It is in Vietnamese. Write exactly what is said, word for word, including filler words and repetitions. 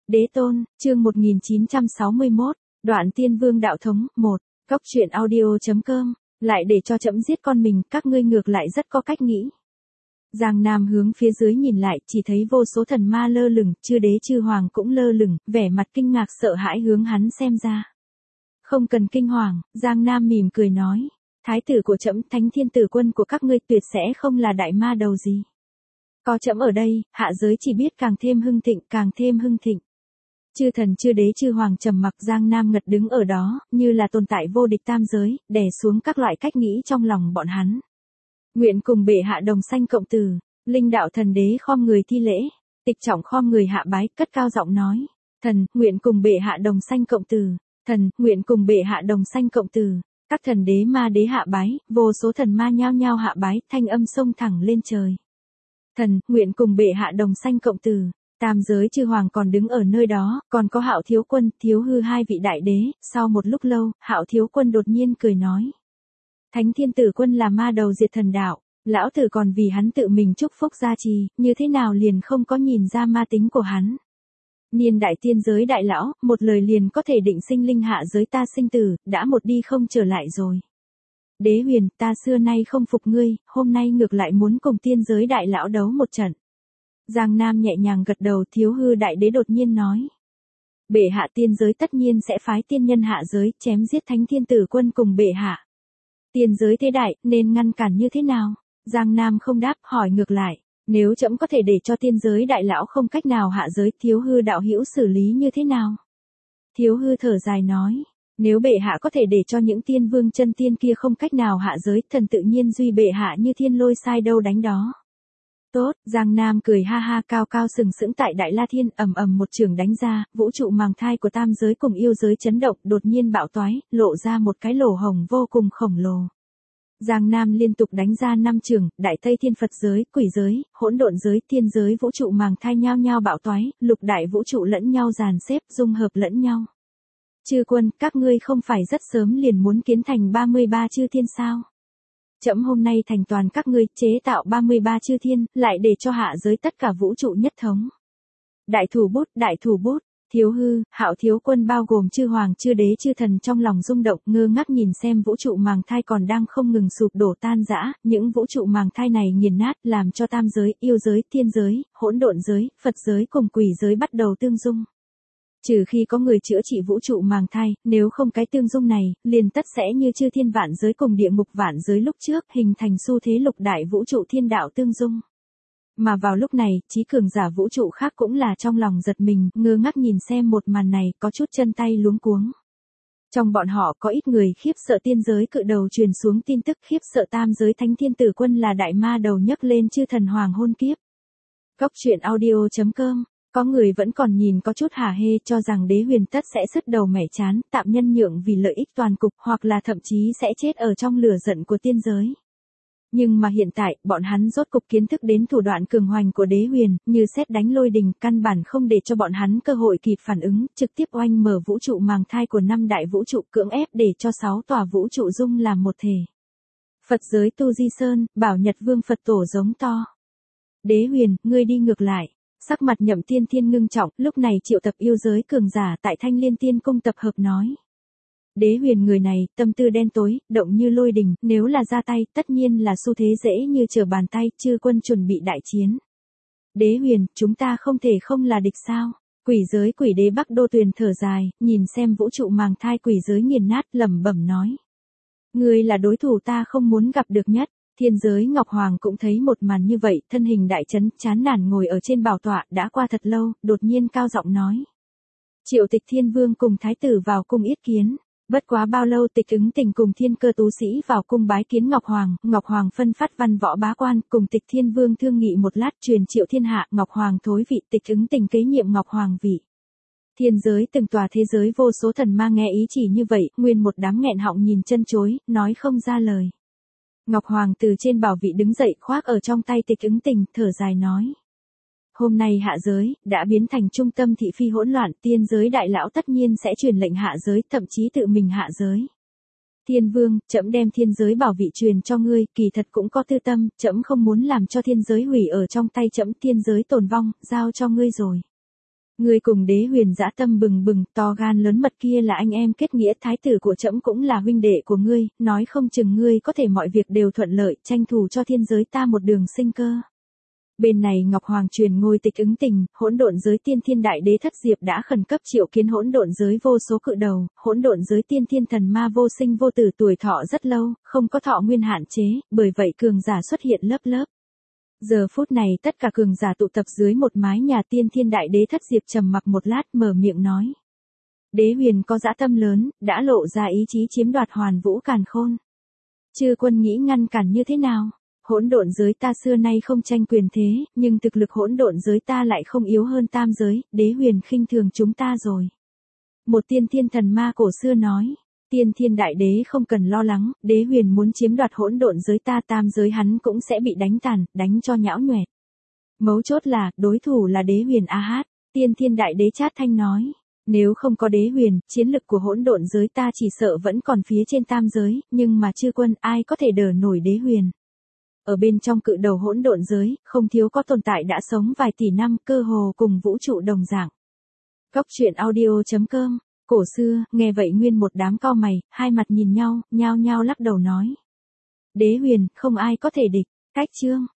Đế tôn, chương một nghìn chín trăm sáu mươi mốt, đoạn tiên vương đạo thống, một, góc truyện audio.com, lại để cho trẫm giết con mình, các ngươi ngược lại rất có cách nghĩ. Giang Nam hướng phía dưới nhìn lại, chỉ thấy vô số thần ma lơ lửng, chư đế chư hoàng cũng lơ lửng, vẻ mặt kinh ngạc sợ hãi hướng hắn xem ra. Không cần kinh hoàng, Giang Nam mỉm cười nói, thái tử của trẫm, thánh thiên tử quân của các ngươi tuyệt sẽ không là đại ma đầu gì. Có trẫm ở đây, hạ giới chỉ biết càng thêm hưng thịnh, càng thêm hưng thịnh. Chư thần chư đế chư hoàng trầm mặc, Giang Nam ngật đứng ở đó, như là tồn tại vô địch tam giới, đè xuống các loại cách nghĩ trong lòng bọn hắn. Nguyện cùng bệ hạ đồng sanh cộng từ, linh đạo thần đế khom người thi lễ, tịch trọng khom người hạ bái, cất cao giọng nói, thần, nguyện cùng bệ hạ đồng sanh cộng từ, thần, nguyện cùng bệ hạ đồng sanh cộng từ. Các thần đế ma đế hạ bái, vô số thần ma nhao nhao hạ bái, thanh âm xông thẳng lên trời. Thần, nguyện cùng bệ hạ đồng sanh cộng từ. Tam giới chư hoàng còn đứng ở nơi đó, còn có Hạo Thiếu Quân, Thiếu Hư hai vị đại đế. Sau một lúc lâu, Hạo Thiếu Quân đột nhiên cười nói, Thánh Thiên Tử Quân là ma đầu diệt thần đạo, lão tử còn vì hắn tự mình chúc phúc gia trì, như thế nào liền không có nhìn ra ma tính của hắn. Niên đại tiên giới đại lão, một lời liền có thể định sinh linh hạ giới ta sinh tử, đã một đi không trở lại rồi. Đế huyền, ta xưa nay không phục ngươi, hôm nay ngược lại muốn cùng tiên giới đại lão đấu một trận. Giang Nam nhẹ nhàng gật đầu. Thiếu Hư đại đế đột nhiên nói, bệ hạ, tiên giới tất nhiên sẽ phái tiên nhân hạ giới, chém giết Thánh Thiên Tử Quân cùng bệ hạ. Tiên giới thế đại, nên ngăn cản như thế nào? Giang Nam không đáp, hỏi ngược lại, nếu trẫm có thể để cho tiên giới đại lão không cách nào hạ giới, Thiếu Hư đạo hữu xử lý như thế nào? Thiếu Hư thở dài nói, nếu bệ hạ có thể để cho những tiên vương chân tiên kia không cách nào hạ giới, thần tự nhiên duy bệ hạ như thiên lôi sai đâu đánh đó. Tốt, Giang Nam cười ha ha, cao cao sừng sững tại Đại La Thiên, ầm ầm một trường đánh ra, vũ trụ màng thai của tam giới cùng yêu giới chấn động, đột nhiên bạo toái, lộ ra một cái lỗ hồng vô cùng khổng lồ. Giang Nam liên tục đánh ra năm trường, Đại Tây Thiên Phật giới, quỷ giới, hỗn độn giới, thiên giới, vũ trụ màng thai nhao nhao bạo toái, lục đại vũ trụ lẫn nhau dàn xếp, dung hợp lẫn nhau. Chư quân, các ngươi không phải rất sớm liền muốn kiến thành ba mươi ba chư thiên sao? Trẫm hôm nay thành toàn các ngươi, chế tạo ba mươi ba chư thiên, lại để cho hạ giới tất cả vũ trụ nhất thống. Đại thủ bút, đại thủ bút, Thiếu Hư, Hạo Thiếu Quân bao gồm chư hoàng chư đế chư thần trong lòng rung động, ngơ ngác nhìn xem vũ trụ màng thai còn đang không ngừng sụp đổ tan rã, những vũ trụ màng thai này nghiền nát, làm cho tam giới, yêu giới, thiên giới, hỗn độn giới, Phật giới cùng quỷ giới bắt đầu tương dung. Trừ khi có người chữa trị vũ trụ màng thai, nếu không cái tương dung này, liền tất sẽ như chư thiên vạn giới cùng địa ngục vạn giới lúc trước, hình thành xu thế lục đại vũ trụ thiên đạo tương dung. Mà vào lúc này, trí cường giả vũ trụ khác cũng là trong lòng giật mình, ngơ ngác nhìn xem một màn này, có chút chân tay luống cuống. Trong bọn họ có ít người khiếp sợ tiên giới cự đầu truyền xuống tin tức, khiếp sợ tam giới Thánh Thiên Tử Quân là đại ma đầu nhấc lên chư thần hoàng hôn kiếp. Góc truyện audio.com. Có người vẫn còn nhìn có chút hả hê, cho rằng đế huyền tất sẽ sứt đầu mẻ chán, tạm nhân nhượng vì lợi ích toàn cục, hoặc là thậm chí sẽ chết ở trong lửa giận của tiên giới. Nhưng mà hiện tại, bọn hắn rốt cục kiến thức đến thủ đoạn cường hoành của đế huyền, như sét đánh lôi đình, căn bản không để cho bọn hắn cơ hội kịp phản ứng, trực tiếp oanh mở vũ trụ màng thai của năm đại vũ trụ, cưỡng ép để cho sáu tòa vũ trụ dung làm một thể. Phật giới Tu Di Sơn, Bảo Nhật Vương Phật Tổ giống to. Đế huyền, ngươi đi ngược lại. Sắc mặt Nhậm Tiên Thiên ngưng trọng, lúc này triệu tập yêu giới cường giả tại Thanh Liên Tiên Cung tập hợp nói. Đế huyền người này, tâm tư đen tối, động như lôi đình, nếu là ra tay, tất nhiên là xu thế dễ như trở bàn tay, chư quân chuẩn bị đại chiến. Đế huyền, chúng ta không thể không là địch sao? Quỷ giới quỷ đế Bắc Đô Tuyền thở dài, nhìn xem vũ trụ màng thai quỷ giới nghiền nát, lẩm bẩm nói. Ngươi là đối thủ ta không muốn gặp được nhất. Thiên giới Ngọc Hoàng cũng thấy một màn như vậy, thân hình đại chấn, chán nản ngồi ở trên bảo tọa, đã qua thật lâu, đột nhiên cao giọng nói. Triệu Tịch Thiên Vương cùng Thái tử vào cung yết kiến, bất quá bao lâu Tịch Ứng Tình cùng thiên cơ tú sĩ vào cung bái kiến Ngọc Hoàng, Ngọc Hoàng phân phát văn võ bá quan, cùng Tịch Thiên Vương thương nghị một lát truyền triệu thiên hạ, Ngọc Hoàng thối vị, Tịch Ứng Tình kế nhiệm Ngọc Hoàng vị. Thiên giới từng tòa thế giới vô số thần ma nghe ý chỉ như vậy, nguyên một đám nghẹn họng nhìn chân chối, nói không ra lời. Ngọc Hoàng từ trên bảo vị đứng dậy, khoác ở trong tay Tịch Ứng Tình, thở dài nói. Hôm nay hạ giới, đã biến thành trung tâm thị phi hỗn loạn, tiên giới đại lão tất nhiên sẽ truyền lệnh hạ giới, thậm chí tự mình hạ giới. Thiên Vương, trẫm đem thiên giới bảo vị truyền cho ngươi, kỳ thật cũng có tư tâm, trẫm không muốn làm cho thiên giới hủy ở trong tay trẫm, thiên giới tồn vong, giao cho ngươi rồi. Ngươi cùng Đế Huyền dã tâm bừng bừng, to gan lớn mật kia là anh em kết nghĩa, thái tử của trẫm cũng là huynh đệ của ngươi, nói không chừng ngươi có thể mọi việc đều thuận lợi, tranh thủ cho thiên giới ta một đường sinh cơ. Bên này Ngọc Hoàng truyền ngôi tịch ứng tình, hỗn độn giới tiên thiên đại đế Thất Diệp đã khẩn cấp triệu kiến hỗn độn giới vô số cự đầu, hỗn độn giới tiên thiên thần ma vô sinh vô tử, tuổi thọ rất lâu, không có thọ nguyên hạn chế, bởi vậy cường giả xuất hiện lớp lớp. Giờ phút này tất cả cường giả tụ tập dưới một mái nhà, tiên thiên đại đế Thất Diệp trầm mặc một lát mở miệng nói. Đế Huyền có dã tâm lớn, đã lộ ra ý chí chiếm đoạt hoàn vũ càn khôn. Chư quân nghĩ ngăn cản như thế nào? Hỗn độn giới ta xưa nay không tranh quyền thế, nhưng thực lực hỗn độn giới ta lại không yếu hơn tam giới, Đế Huyền khinh thường chúng ta rồi. Một tiên thiên thần ma cổ xưa nói. Tiên thiên đại đế không cần lo lắng, Đế Huyền muốn chiếm đoạt hỗn độn giới ta, tam giới hắn cũng sẽ bị đánh tàn, đánh cho nhão nhoẹt. Mấu chốt là, đối thủ là Đế Huyền a hát, tiên thiên đại đế chát thanh nói. Nếu không có Đế Huyền, chiến lực của hỗn độn giới ta chỉ sợ vẫn còn phía trên tam giới, nhưng mà chư quân ai có thể đỡ nổi Đế Huyền. Ở bên trong cự đầu hỗn độn giới, không thiếu có tồn tại đã sống vài tỷ năm, cơ hồ cùng vũ trụ đồng dạng. Góc truyện audio chấm com. Cổ xưa, nghe vậy nguyên một đám cau mày, hai mặt nhìn nhau, nhao nhao lắc đầu nói. Đế Huyền, không ai có thể địch. Cách chương.